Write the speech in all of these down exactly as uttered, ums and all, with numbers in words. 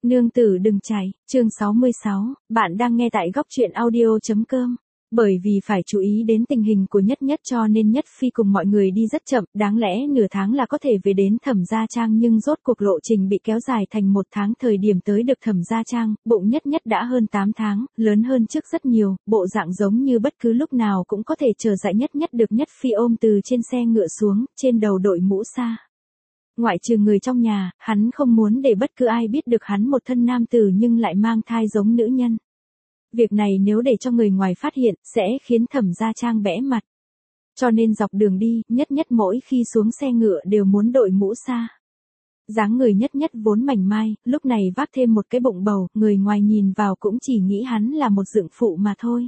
Nương tử đừng chạy, chương sáu mươi sáu, bạn đang nghe tại góc truyện audio.com. Bởi vì phải chú ý đến tình hình của Nhất Nhất cho nên Nhất Phi cùng mọi người đi rất chậm, đáng lẽ nửa tháng là có thể về đến Thẩm Gia Trang nhưng rốt cuộc lộ trình bị kéo dài thành một tháng. Thời điểm tới được Thẩm Gia Trang, bụng Nhất Nhất đã hơn tám tháng, lớn hơn trước rất nhiều, bộ dạng giống như bất cứ lúc nào cũng có thể chờ dạy Nhất Nhất được Nhất Phi ôm từ trên xe ngựa xuống, trên đầu đội mũ sa. Ngoại trừ người trong nhà, hắn không muốn để bất cứ ai biết được hắn một thân nam tử nhưng lại mang thai giống nữ nhân. Việc này nếu để cho người ngoài phát hiện, sẽ khiến Thẩm Gia Trang bẽ mặt. Cho nên dọc đường đi, Nhất Nhất mỗi khi xuống xe ngựa đều muốn đội mũ sa. Dáng người Nhất Nhất vốn mảnh mai, lúc này vác thêm một cái bụng bầu, người ngoài nhìn vào cũng chỉ nghĩ hắn là một dượng phụ mà thôi.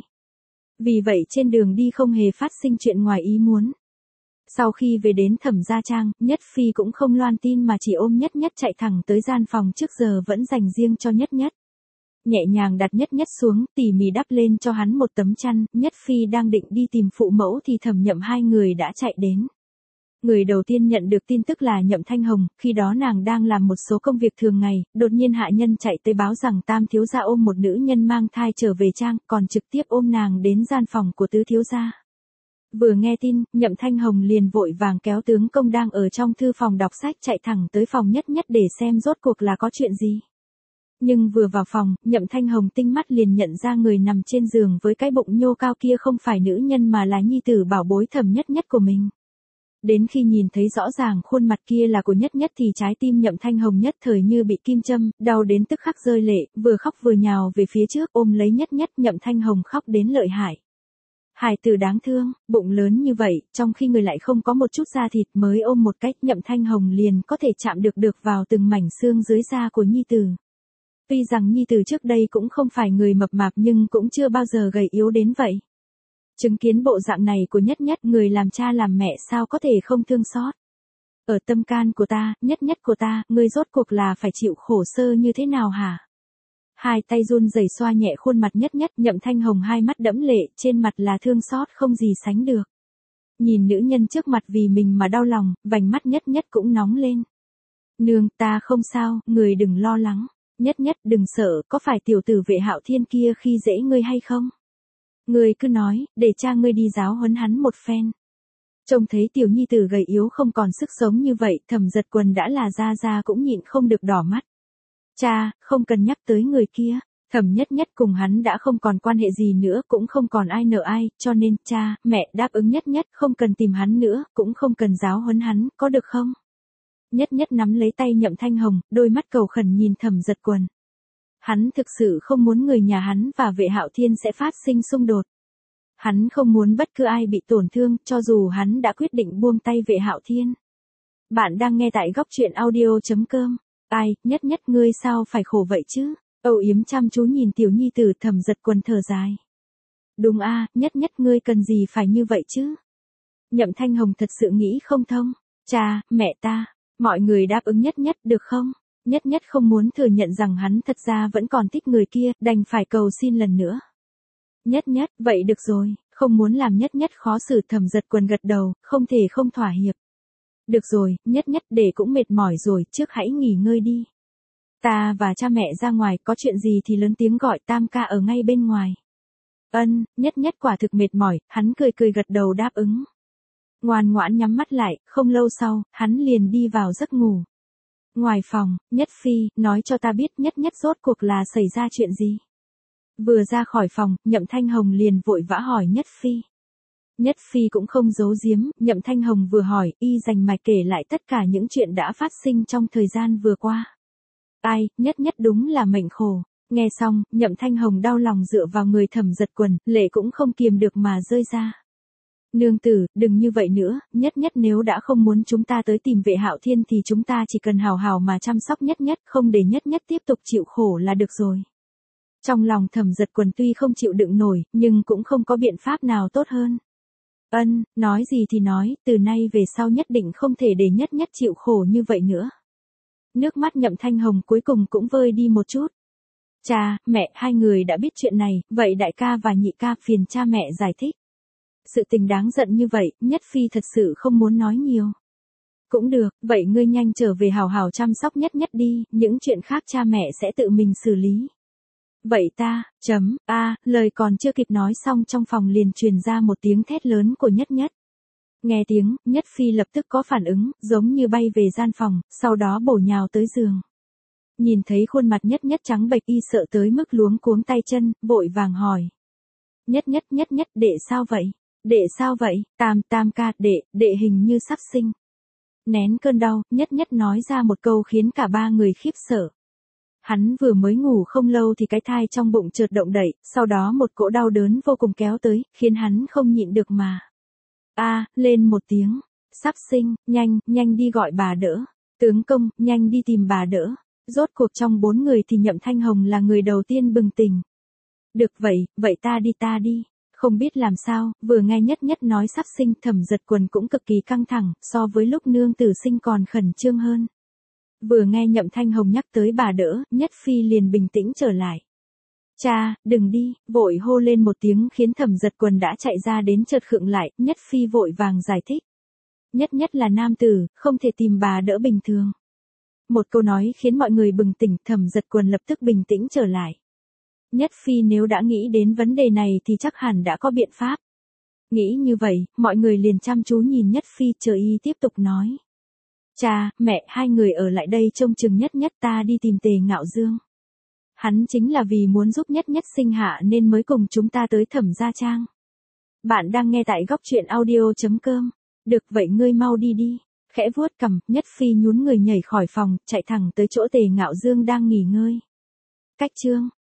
Vì vậy trên đường đi không hề phát sinh chuyện ngoài ý muốn. Sau khi về đến Thẩm Gia Trang, Nhất Phi cũng không loan tin mà chỉ ôm Nhất Nhất chạy thẳng tới gian phòng trước giờ vẫn dành riêng cho Nhất Nhất. Nhẹ nhàng đặt Nhất Nhất xuống, tỉ mỉ đắp lên cho hắn một tấm chăn, Nhất Phi đang định đi tìm phụ mẫu thì Thẩm Nhậm hai người đã chạy đến. Người đầu tiên nhận được tin tức là Nhậm Thanh Hồng, khi đó nàng đang làm một số công việc thường ngày, đột nhiên hạ nhân chạy tới báo rằng Tam thiếu gia ôm một nữ nhân mang thai trở về trang, còn trực tiếp ôm nàng đến gian phòng của Tứ thiếu gia. Vừa nghe tin, Nhậm Thanh Hồng liền vội vàng kéo tướng công đang ở trong thư phòng đọc sách chạy thẳng tới phòng Nhất Nhất để xem rốt cuộc là có chuyện gì. Nhưng vừa vào phòng, Nhậm Thanh Hồng tinh mắt liền nhận ra người nằm trên giường với cái bụng nhô cao kia không phải nữ nhân mà là nhi tử bảo bối Thẩm Nhất Nhất của mình. Đến khi nhìn thấy rõ ràng khuôn mặt kia là của Nhất Nhất thì trái tim Nhậm Thanh Hồng nhất thời như bị kim châm, đau đến tức khắc rơi lệ, vừa khóc vừa nhào về phía trước ôm lấy Nhất Nhất. Nhậm Thanh Hồng khóc đến lợi hại. Hài tử đáng thương, bụng lớn như vậy, trong khi người lại không có một chút da thịt mới ôm một cách Nhậm Thanh Hồng liền có thể chạm được được vào từng mảnh xương dưới da của nhi tử. Tuy rằng nhi tử trước đây cũng không phải người mập mạp nhưng cũng chưa bao giờ gầy yếu đến vậy. Chứng kiến bộ dạng này của Nhất Nhất, người làm cha làm mẹ sao có thể không thương xót. Ở tâm can của ta, Nhất Nhất của ta, ngươi rốt cuộc là phải chịu khổ sơ như thế nào hả? Hai tay run rẩy xoa nhẹ khuôn mặt Nhất Nhất, Nhậm Thanh Hồng hai mắt đẫm lệ, trên mặt là thương xót không gì sánh được. Nhìn nữ nhân trước mặt vì mình mà đau lòng, vành mắt Nhất Nhất cũng nóng lên. Nương, ta không sao, người đừng lo lắng. Nhất Nhất đừng sợ, có phải tiểu tử Vệ Hạo Thiên kia khi dễ ngươi hay không? Ngươi cứ nói, để cha ngươi đi giáo huấn hắn một phen. Trông thấy tiểu nhi tử gầy yếu không còn sức sống như vậy, Thẩm Giật Quần đã là gia gia cũng nhịn không được đỏ mắt. Cha, không cần nhắc tới người kia, Thẩm Nhất Nhất cùng hắn đã không còn quan hệ gì nữa, cũng không còn ai nợ ai, cho nên cha, mẹ đáp ứng Nhất Nhất không cần tìm hắn nữa, cũng không cần giáo huấn hắn, có được không? Nhất Nhất nắm lấy tay Nhậm Thanh Hồng, đôi mắt cầu khẩn nhìn Thẩm Giật Quần. Hắn thực sự không muốn người nhà hắn và Vệ Hạo Thiên sẽ phát sinh xung đột. Hắn không muốn bất cứ ai bị tổn thương, cho dù hắn đã quyết định buông tay Vệ Hạo Thiên. Bạn đang nghe tại góc truyện audio.com. Ai, Nhất Nhất ngươi sao phải khổ vậy chứ? Âu yếm chăm chú nhìn tiểu nhi tử, Thẩm Giật Quần thở dài. Đúng a, Nhất Nhất ngươi cần gì phải như vậy chứ? Nhậm Thanh Hồng thật sự nghĩ không thông. Cha, mẹ ta, mọi người đáp ứng Nhất Nhất được không? Nhất Nhất không muốn thừa nhận rằng hắn thật ra vẫn còn thích người kia, đành phải cầu xin lần nữa. Nhất Nhất, vậy được rồi, không muốn làm Nhất Nhất khó xử. Thẩm Giật Quần gật đầu, không thể không thỏa hiệp. Được rồi, Nhất Nhất để cũng mệt mỏi rồi, trước hãy nghỉ ngơi đi. Ta và cha mẹ ra ngoài, có chuyện gì thì lớn tiếng gọi, Tam ca ở ngay bên ngoài. Ân, Nhất Nhất quả thực mệt mỏi, hắn cười cười gật đầu đáp ứng. Ngoan ngoãn nhắm mắt lại, không lâu sau, hắn liền đi vào giấc ngủ. Ngoài phòng, Nhất Phi, nói cho ta biết Nhất Nhất rốt cuộc là xảy ra chuyện gì. Vừa ra khỏi phòng, Nhậm Thanh Hồng liền vội vã hỏi Nhất Phi. Nhất Phi cũng không giấu giếm, Nhậm Thanh Hồng vừa hỏi, y rành mạch kể lại tất cả những chuyện đã phát sinh trong thời gian vừa qua. Ai, Nhất Nhất đúng là mệnh khổ. Nghe xong, Nhậm Thanh Hồng đau lòng dựa vào người Thẩm Giật Quần, lệ cũng không kiềm được mà rơi ra. Nương tử, đừng như vậy nữa, Nhất Nhất nếu đã không muốn chúng ta tới tìm Vệ Hạo Thiên thì chúng ta chỉ cần hào hào mà chăm sóc Nhất Nhất, không để Nhất Nhất tiếp tục chịu khổ là được rồi. Trong lòng Thẩm Giật Quần tuy không chịu đựng nổi, nhưng cũng không có biện pháp nào tốt hơn. Ân, nói gì thì nói, từ nay về sau nhất định không thể để Nhất Nhất chịu khổ như vậy nữa. Nước mắt Nhậm Thanh Hồng cuối cùng cũng vơi đi một chút. Cha, mẹ, hai người đã biết chuyện này, vậy đại ca và nhị ca phiền cha mẹ giải thích. Sự tình đáng giận như vậy, Nhất Phi thật sự không muốn nói nhiều. Cũng được, vậy ngươi nhanh trở về hào hào chăm sóc Nhất Nhất đi, những chuyện khác cha mẹ sẽ tự mình xử lý. Vậy ta, chấm, a, lời còn chưa kịp nói xong trong phòng liền truyền ra một tiếng thét lớn của Nhất Nhất. Nghe tiếng, Nhất Phi lập tức có phản ứng, giống như bay về gian phòng, sau đó bổ nhào tới giường. Nhìn thấy khuôn mặt Nhất Nhất trắng bệch y sợ tới mức luống cuống tay chân, vội vàng hỏi. Nhất Nhất Nhất Nhất, đệ sao vậy? Đệ sao vậy? Tam tam ca, đệ, đệ hình như sắp sinh. Nén cơn đau, Nhất Nhất nói ra một câu khiến cả ba người khiếp sợ. Hắn vừa mới ngủ không lâu thì cái thai trong bụng chợt động đậy, sau đó một cỗ đau đớn vô cùng kéo tới, khiến hắn không nhịn được mà. A, lên một tiếng. Sắp sinh, nhanh, nhanh đi gọi bà đỡ. Tướng công, nhanh đi tìm bà đỡ. Rốt cuộc trong bốn người thì Nhậm Thanh Hồng là người đầu tiên bừng tỉnh. Được vậy, vậy ta đi ta đi. Không biết làm sao, vừa nghe Nhất Nhất nói sắp sinh, Thẩm Giật Quần cũng cực kỳ căng thẳng, so với lúc nương tử sinh còn khẩn trương hơn. Vừa nghe Nhậm Thanh Hồng nhắc tới bà đỡ, Nhất Phi liền bình tĩnh trở lại. Cha, đừng đi, vội hô lên một tiếng khiến Thẩm Giật Quần đã chạy ra đến chợt khựng lại, Nhất Phi vội vàng giải thích. Nhất Nhất là nam tử, không thể tìm bà đỡ bình thường. Một câu nói khiến mọi người bừng tỉnh, Thẩm Giật Quần lập tức bình tĩnh trở lại. Nhất Phi nếu đã nghĩ đến vấn đề này thì chắc hẳn đã có biện pháp. Nghĩ như vậy, mọi người liền chăm chú nhìn Nhất Phi, chờ y tiếp tục nói. Cha, mẹ, hai người ở lại đây trông chừng Nhất Nhất, ta đi tìm Tề Ngạo Dương. Hắn chính là vì muốn giúp Nhất Nhất sinh hạ nên mới cùng chúng ta tới Thẩm gia trang. Bạn đang nghe tại góc truyện audio chấm com. Được vậy ngươi mau đi đi. Khẽ vuốt cằm, Nhất Phi nhún người nhảy khỏi phòng, chạy thẳng tới chỗ Tề Ngạo Dương đang nghỉ ngơi. Cách chương